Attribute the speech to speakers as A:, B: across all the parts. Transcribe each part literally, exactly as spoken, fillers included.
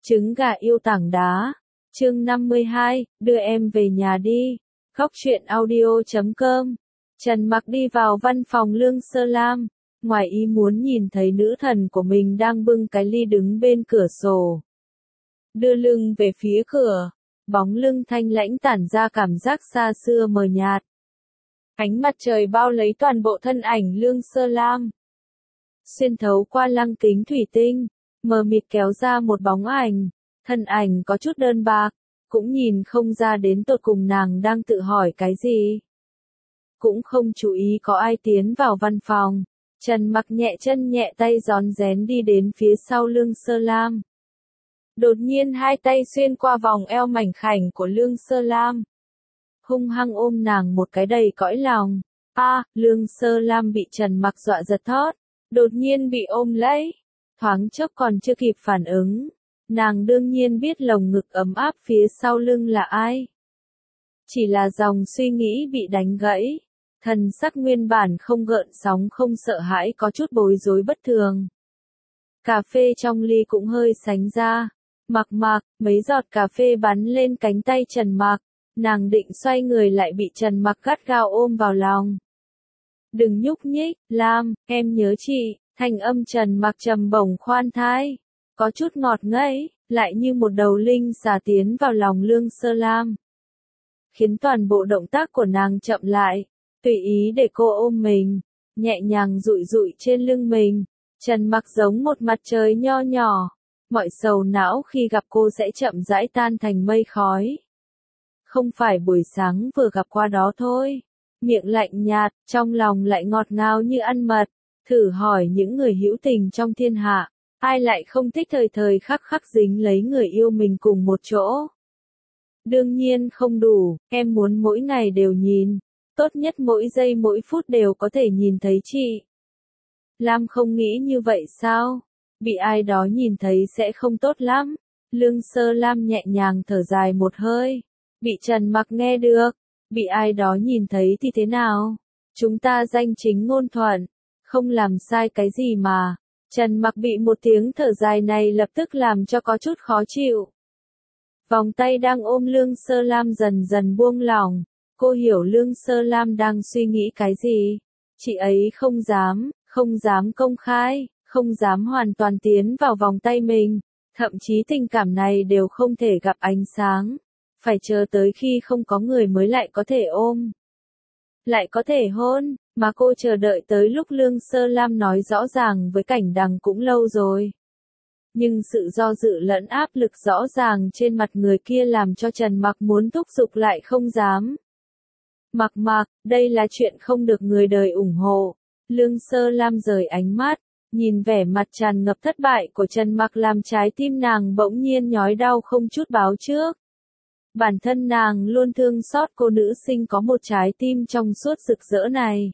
A: Trứng gà yêu tảng đá. Chương năm mươi hai, đưa em về nhà đi. Góc truyện audio chấm com. Trần Mặc đi vào văn phòng Lương Sơ Lam, ngoài ý muốn nhìn thấy nữ thần của mình đang bưng cái ly đứng bên cửa sổ. Đưa lưng về phía cửa, bóng lưng thanh lãnh tản ra cảm giác xa xưa mờ nhạt. Ánh mặt trời bao lấy toàn bộ thân ảnh Lương Sơ Lam. Xuyên thấu qua lăng kính thủy tinh, mờ mịt kéo ra một bóng ảnh, thân ảnh có chút đơn bạc, cũng nhìn không ra đến tột cùng nàng đang tự hỏi cái gì. Cũng không chú ý có ai tiến vào văn phòng, Trần Mặc nhẹ chân nhẹ tay rón rén đi đến phía sau Lương Sơ Lam. Đột nhiên hai tay xuyên qua vòng eo mảnh khảnh của Lương Sơ Lam, hung hăng ôm nàng một cái đầy cõi lòng. A, à, Lương Sơ Lam bị Trần Mặc dọa giật thót, đột nhiên bị ôm lấy, thoáng chốc còn chưa kịp phản ứng, nàng đương nhiên biết lồng ngực ấm áp phía sau lưng là ai. Chỉ là dòng suy nghĩ bị đánh gãy, thần sắc nguyên bản không gợn sóng không sợ hãi có chút bối rối bất thường. Cà phê trong ly cũng hơi sánh ra, Mặc Mặc, mấy giọt cà phê bắn lên cánh tay Trần Mặc, nàng định xoay người lại bị Trần Mặc gắt gao ôm vào lòng. Đừng nhúc nhích, Lam, em nhớ chị. Thanh âm Trần Mặc trầm bổng khoan thai, có chút ngọt ngấy, lại như một đầu linh xà tiến vào lòng Lương Sơ Lam, khiến toàn bộ động tác của nàng chậm lại, tùy ý để cô ôm mình, nhẹ nhàng dụi dụi trên lưng mình. Trần Mặc giống một mặt trời nho nhỏ, mọi sầu não khi gặp cô sẽ chậm rãi tan thành mây khói. Không phải buổi sáng vừa gặp qua đó thôi, miệng lạnh nhạt, trong lòng lại ngọt ngào như ăn mật. Thử hỏi những người hữu tình trong thiên hạ, ai lại không thích thời thời khắc khắc dính lấy người yêu mình cùng một chỗ. Đương nhiên không đủ, em muốn mỗi ngày đều nhìn, tốt nhất mỗi giây mỗi phút đều có thể nhìn thấy chị. Lam không nghĩ như vậy sao? Bị ai đó nhìn thấy sẽ không tốt lắm. Lương Sơ Lam nhẹ nhàng thở dài một hơi. Bị Trần Mặc nghe được, bị ai đó nhìn thấy thì thế nào? Chúng ta danh chính ngôn thuận, không làm sai cái gì mà. Trần Mặc bị một tiếng thở dài này lập tức làm cho có chút khó chịu. Vòng tay đang ôm Lương Sơ Lam dần dần buông lỏng, cô hiểu Lương Sơ Lam đang suy nghĩ cái gì. Chị ấy không dám, không dám công khai, không dám hoàn toàn tiến vào vòng tay mình, thậm chí tình cảm này đều không thể gặp ánh sáng, phải chờ tới khi không có người mới lại có thể ôm, lại có thể hôn. Mà cô chờ đợi tới lúc Lương Sơ Lam nói rõ ràng với Cảnh Đằng cũng lâu rồi. Nhưng sự do dự lẫn áp lực rõ ràng trên mặt người kia làm cho Trần Mặc muốn thúc giục lại không dám. Mặc Mặc, đây là chuyện không được người đời ủng hộ. Lương Sơ Lam rời ánh mắt, nhìn vẻ mặt tràn ngập thất bại của Trần Mặc làm trái tim nàng bỗng nhiên nhói đau không chút báo trước. Bản thân nàng luôn thương xót cô nữ sinh có một trái tim trong suốt rực rỡ này.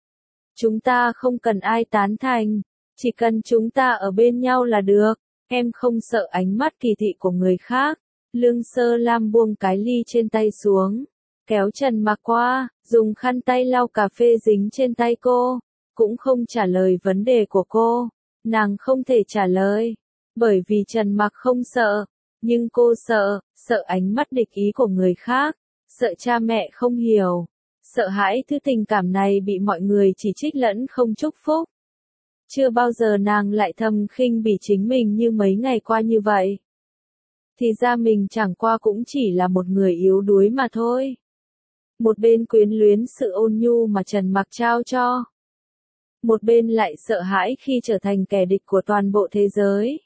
A: Chúng ta không cần ai tán thành, chỉ cần chúng ta ở bên nhau là được, em không sợ ánh mắt kỳ thị của người khác. Lương Sơ Lam buông cái ly trên tay xuống, kéo Trần Mặc qua, dùng khăn tay lau cà phê dính trên tay cô, cũng không trả lời vấn đề của cô. Nàng không thể trả lời, bởi vì Trần Mặc không sợ, nhưng cô sợ, sợ ánh mắt địch ý của người khác, sợ cha mẹ không hiểu. Sợ hãi thứ tình cảm này bị mọi người chỉ trích lẫn không chúc phúc. Chưa bao giờ nàng lại thầm khinh bỉ chính mình như mấy ngày qua như vậy. Thì ra mình chẳng qua cũng chỉ là một người yếu đuối mà thôi. Một bên quyến luyến sự ôn nhu mà Trần Mặc trao cho, một bên lại sợ hãi khi trở thành kẻ địch của toàn bộ thế giới.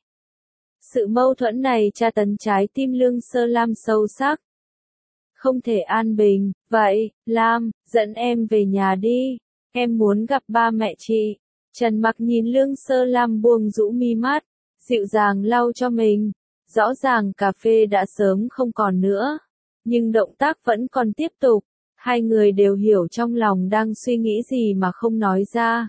A: Sự mâu thuẫn này tra tấn trái tim Lương Sơ Lam sâu sắc. Không thể an bình. Vậy, Lam, dẫn em về nhà đi. Em muốn gặp ba mẹ chị. Trần Mặc nhìn Lương Sơ Lam buông rũ mi mắt, dịu dàng lau cho mình. Rõ ràng cà phê đã sớm không còn nữa, nhưng động tác vẫn còn tiếp tục. Hai người đều hiểu trong lòng đang suy nghĩ gì mà không nói ra.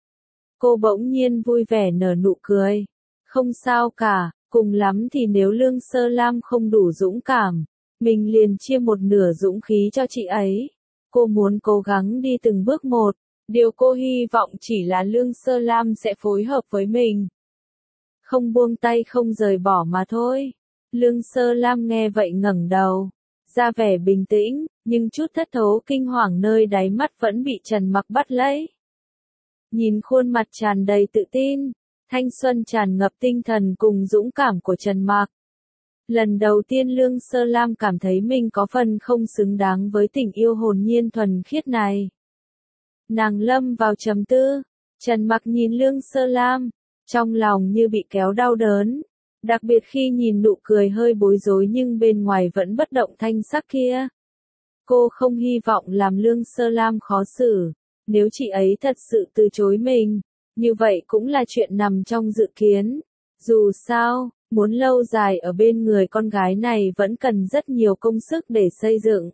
A: Cô bỗng nhiên vui vẻ nở nụ cười. Không sao cả, cùng lắm thì nếu Lương Sơ Lam không đủ dũng cảm, mình liền chia một nửa dũng khí cho chị ấy. Cô muốn cố gắng đi từng bước một. Điều cô hy vọng chỉ là Lương Sơ Lam sẽ phối hợp với mình. Không buông tay không rời bỏ mà thôi. Lương Sơ Lam nghe vậy ngẩng đầu, ra vẻ bình tĩnh, nhưng chút thất thố kinh hoàng nơi đáy mắt vẫn bị Trần Mặc bắt lấy. Nhìn khuôn mặt tràn đầy tự tin, thanh xuân tràn ngập tinh thần cùng dũng cảm của Trần Mặc. Lần đầu tiên Lương Sơ Lam cảm thấy mình có phần không xứng đáng với tình yêu hồn nhiên thuần khiết này. Nàng lâm vào trầm tư, Trần Mặc nhìn Lương Sơ Lam, trong lòng như bị kéo đau đớn, đặc biệt khi nhìn nụ cười hơi bối rối nhưng bên ngoài vẫn bất động thanh sắc kia. Cô không hy vọng làm Lương Sơ Lam khó xử, nếu chị ấy thật sự từ chối mình, như vậy cũng là chuyện nằm trong dự kiến. Dù sao, muốn lâu dài ở bên người con gái này vẫn cần rất nhiều công sức để xây dựng.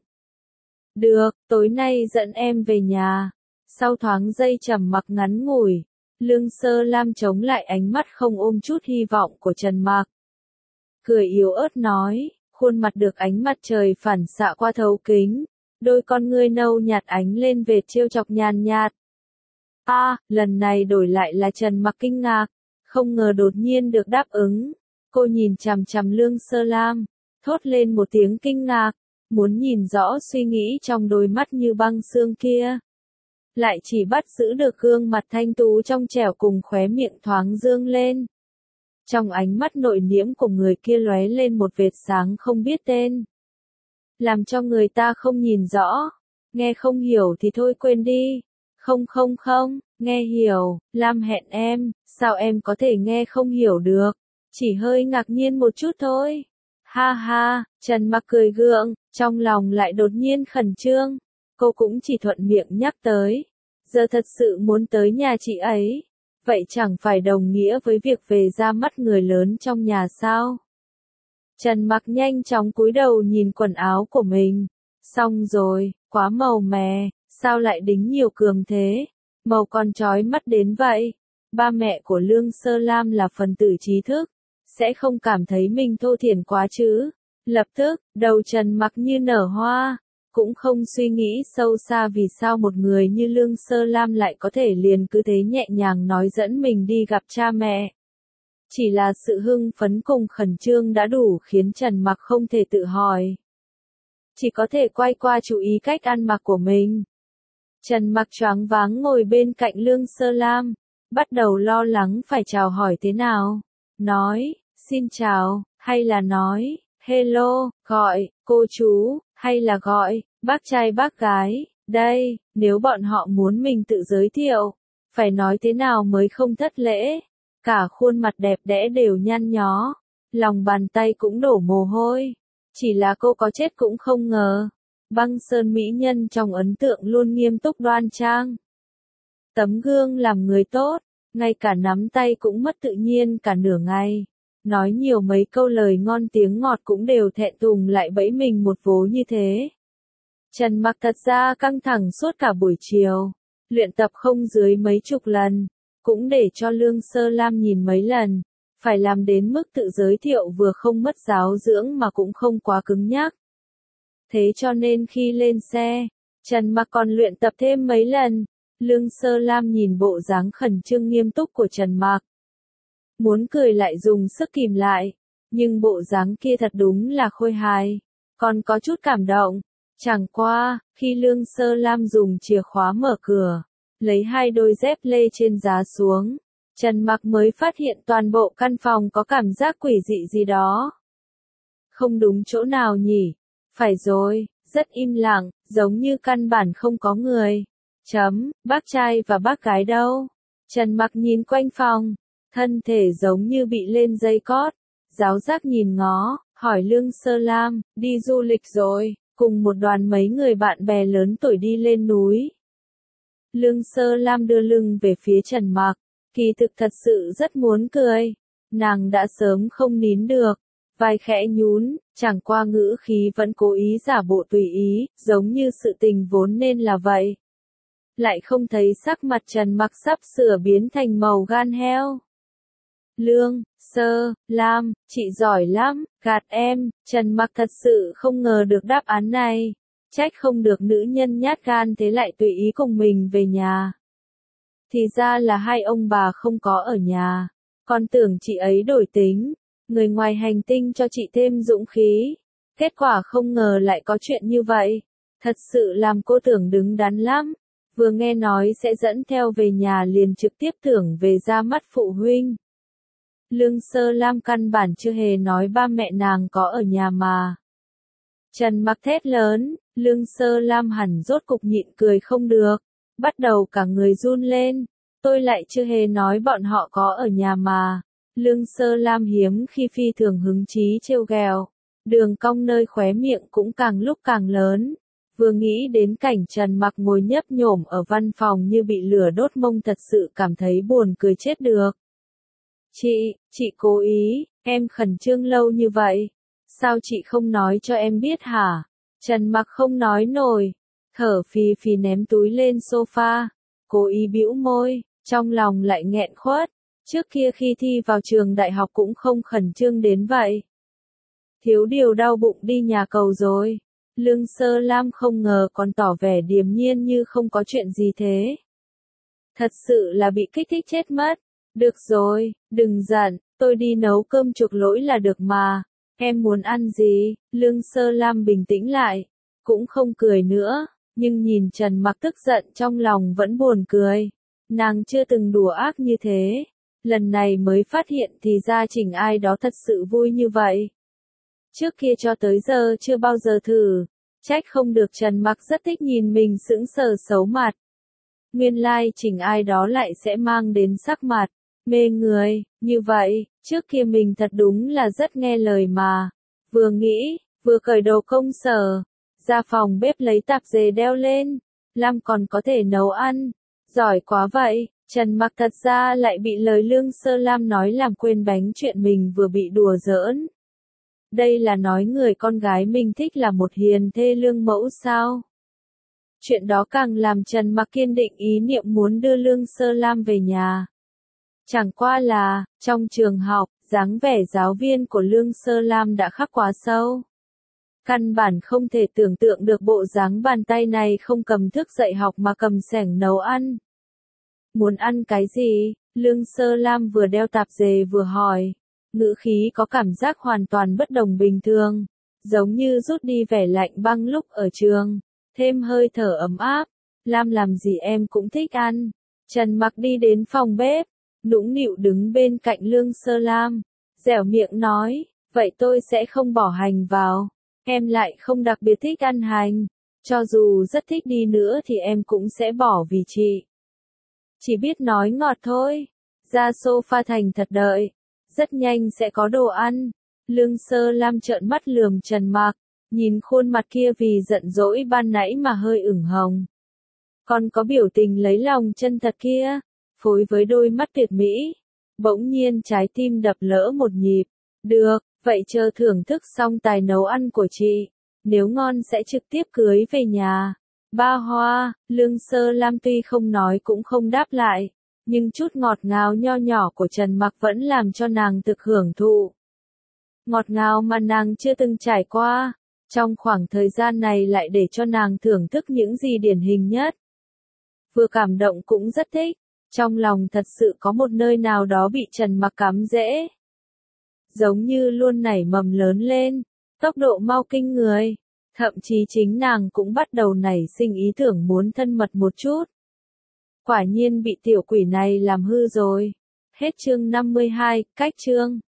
A: Được, tối nay dẫn em về nhà. Sau thoáng giây trầm mặc ngắn ngủi, Lương Sơ Lam chống lại ánh mắt không ôm chút hy vọng của Trần Mặc. Cười yếu ớt nói, khuôn mặt được ánh mặt trời phản xạ qua thấu kính, đôi con ngươi nâu nhạt ánh lên vệt trêu chọc nhàn nhạt. A, à, lần này đổi lại là Trần Mặc kinh ngạc, không ngờ đột nhiên được đáp ứng. Cô nhìn chằm chằm Lương Sơ Lam, thốt lên một tiếng kinh ngạc, muốn nhìn rõ suy nghĩ trong đôi mắt như băng xương kia. Lại chỉ bắt giữ được gương mặt thanh tú trong trẻo cùng khóe miệng thoáng dương lên. Trong ánh mắt nội liễm của người kia lóe lên một vệt sáng không biết tên. Làm cho người ta không nhìn rõ. Nghe không hiểu thì thôi quên đi. Không không không, nghe hiểu, Lam hẹn em, sao em có thể nghe không hiểu được. Chỉ hơi ngạc nhiên một chút thôi. Ha ha, Trần Mặc cười gượng, trong lòng lại đột nhiên khẩn trương. Cô cũng chỉ thuận miệng nhắc tới. Giờ thật sự muốn tới nhà chị ấy. Vậy chẳng phải đồng nghĩa với việc về ra mắt người lớn trong nhà sao? Trần Mặc nhanh chóng cúi đầu nhìn quần áo của mình. Xong rồi, quá màu mè, sao lại đính nhiều cườm thế? Màu còn chói mắt đến vậy. Ba mẹ của Lương Sơ Lam là phần tử trí thức, sẽ không cảm thấy mình thô thiển quá chứ? Lập tức, đầu Trần Mặc như nở hoa. Cũng không suy nghĩ sâu xa vì sao một người như Lương Sơ Lam lại có thể liền cứ thế nhẹ nhàng nói dẫn mình đi gặp cha mẹ. Chỉ là sự hưng phấn cùng khẩn trương đã đủ khiến Trần Mặc không thể tự hỏi. Chỉ có thể quay qua chú ý cách ăn mặc của mình. Trần Mặc choáng váng ngồi bên cạnh Lương Sơ Lam, bắt đầu lo lắng phải chào hỏi thế nào. Nói, xin chào, hay là nói, hello, gọi, cô chú, hay là gọi, bác trai bác gái, đây, nếu bọn họ muốn mình tự giới thiệu, phải nói thế nào mới không thất lễ. Cả khuôn mặt đẹp đẽ đều nhăn nhó, lòng bàn tay cũng đổ mồ hôi. Chỉ là cô có chết cũng không ngờ, Băng Sơn mỹ nhân trong ấn tượng luôn nghiêm túc đoan trang. Tấm gương làm người tốt, ngay cả nắm tay cũng mất tự nhiên cả nửa ngày. Nói nhiều mấy câu lời ngon tiếng ngọt cũng đều thẹn thùng lại bẫy mình một vố như thế. Trần Mặc thật ra căng thẳng suốt cả buổi chiều, luyện tập không dưới mấy chục lần, cũng để cho Lương Sơ Lam nhìn mấy lần, phải làm đến mức tự giới thiệu vừa không mất giáo dưỡng mà cũng không quá cứng nhắc. Thế cho nên khi lên xe, Trần Mặc còn luyện tập thêm mấy lần. Lương Sơ Lam nhìn bộ dáng khẩn trương nghiêm túc của Trần Mặc, muốn cười lại dùng sức kìm lại, nhưng bộ dáng kia thật đúng là khôi hài, còn có chút cảm động. Chẳng qua, khi Lương Sơ Lam dùng chìa khóa mở cửa, lấy hai đôi dép lê trên giá xuống, Trần Mặc mới phát hiện toàn bộ căn phòng có cảm giác quỷ dị gì đó. Không đúng chỗ nào nhỉ? Phải rồi, rất im lặng, giống như căn bản không có người. Chấm, bác trai và bác gái đâu? Trần Mặc nhìn quanh phòng, thân thể giống như bị lên dây cót, giáo giác nhìn ngó, hỏi Lương Sơ Lam, đi du lịch rồi, cùng một đoàn mấy người bạn bè lớn tuổi đi lên núi. Lương Sơ Lam đưa lưng về phía Trần Mặc, kỳ thực thật sự rất muốn cười, nàng đã sớm không nín được, vai khẽ nhún, chẳng qua ngữ khí vẫn cố ý giả bộ tùy ý, giống như sự tình vốn nên là vậy. Lại không thấy sắc mặt Trần Mặc sắp sửa biến thành màu gan heo. Lương Sơ Lam, chị giỏi lắm, gạt em. Trần Mặc thật sự không ngờ được đáp án này. Trách không được nữ nhân nhát gan thế lại tùy ý cùng mình về nhà. Thì ra là hai ông bà không có ở nhà. Còn tưởng chị ấy đổi tính. người ngoài hành tinh cho chị thêm dũng khí. Kết quả không ngờ lại có chuyện như vậy. Thật sự làm cô tưởng đứng đắn lắm. Vừa nghe nói sẽ dẫn theo về nhà liền trực tiếp tưởng về ra mắt phụ huynh. Lương Sơ Lam căn bản chưa hề nói ba mẹ nàng có ở nhà mà. Trần Mặc thét lớn, Lương Sơ Lam hẳn rốt cục nhịn cười không được, bắt đầu cả người run lên, tôi lại chưa hề nói bọn họ có ở nhà mà. Lương Sơ Lam hiếm khi phi thường hứng chí trêu ghẹo, đường cong nơi khóe miệng cũng càng lúc càng lớn. Vừa nghĩ đến cảnh Trần Mặc ngồi nhấp nhổm ở văn phòng như bị lửa đốt mông thật sự cảm thấy buồn cười chết được. Chị, chị cố ý, em khẩn trương lâu như vậy. Sao chị không nói cho em biết hả? Trần Mặc không nói nổi, thở phì phì ném túi lên sofa, cố ý bĩu môi, trong lòng lại nghẹn khuất. Trước kia khi thi vào trường đại học cũng không khẩn trương đến vậy. Thiếu điều đau bụng đi nhà cầu rồi. Lương Sơ Lam không ngờ còn tỏ vẻ điềm nhiên như không có chuyện gì thế. Thật sự là bị kích thích chết mất. Được rồi, đừng giận, tôi đi nấu cơm chuộc lỗi là được mà. Em muốn ăn gì? Lương Sơ Lam bình tĩnh lại, cũng không cười nữa, nhưng nhìn Trần Mặc tức giận trong lòng vẫn buồn cười. Nàng chưa từng đùa ác như thế, lần này mới phát hiện thì ra Trình ai đó thật sự vui như vậy. Trước kia cho tới giờ chưa bao giờ thử, trách không được Trần Mặc rất thích nhìn mình sững sờ xấu mặt. Nguyên lai like Trình ai đó lại sẽ mang đến sắc mặt mê người, như vậy, trước kia mình thật đúng là rất nghe lời mà. Vừa nghĩ, vừa cởi đồ công sở, ra phòng bếp lấy tạp dề đeo lên, Lam còn có thể nấu ăn, giỏi quá vậy. Trần Mặc thật ra lại bị lời Lương Sơ Lam nói làm quên bánh chuyện mình vừa bị đùa giỡn. Đây là nói người con gái mình thích là một hiền thê lương mẫu sao? Chuyện đó càng làm Trần Mặc kiên định ý niệm muốn đưa Lương Sơ Lam về nhà. Chẳng qua là, trong trường học, dáng vẻ giáo viên của Lương Sơ Lam đã khắc quá sâu. Căn bản không thể tưởng tượng được bộ dáng bàn tay này không cầm thước dạy học mà cầm xẻng nấu ăn. Muốn ăn cái gì? Lương Sơ Lam vừa đeo tạp dề vừa hỏi. Ngữ khí có cảm giác hoàn toàn bất đồng bình thường, giống như rút đi vẻ lạnh băng lúc ở trường, thêm hơi thở ấm áp. Lam làm gì em cũng thích ăn. Trần Mặc đi đến phòng bếp, nũng nịu đứng bên cạnh Lương Sơ Lam, dẻo miệng nói, vậy tôi sẽ không bỏ hành vào. Em lại không đặc biệt thích ăn hành, cho dù rất thích đi nữa thì em cũng sẽ bỏ vì chị. Chỉ biết nói ngọt thôi. Ra sofa thành thật đợi, rất nhanh sẽ có đồ ăn. Lương Sơ Lam trợn mắt lườm Trần Mặc, nhìn khuôn mặt kia vì giận dỗi ban nãy mà hơi ửng hồng. Còn có biểu tình lấy lòng chân thật kia, phối với đôi mắt tuyệt mỹ. Bỗng nhiên trái tim đập lỡ một nhịp. Được, vậy chờ thưởng thức xong tài nấu ăn của chị. Nếu ngon sẽ trực tiếp cưới về nhà. Ba hoa, Lương Sơ Lam tuy không nói cũng không đáp lại. Nhưng chút ngọt ngào nho nhỏ của Trần Mặc vẫn làm cho nàng thực hưởng thụ. Ngọt ngào mà nàng chưa từng trải qua. Trong khoảng thời gian này lại để cho nàng thưởng thức những gì điển hình nhất. Vừa cảm động cũng rất thích. Trong lòng thật sự có một nơi nào đó bị Trần Mặc cắm rễ. Giống như luôn nảy mầm lớn lên, tốc độ mau kinh người. Thậm chí chính nàng cũng bắt đầu nảy sinh ý tưởng muốn thân mật một chút. Quả nhiên bị tiểu quỷ này làm hư rồi. Hết chương năm mươi hai, cách chương.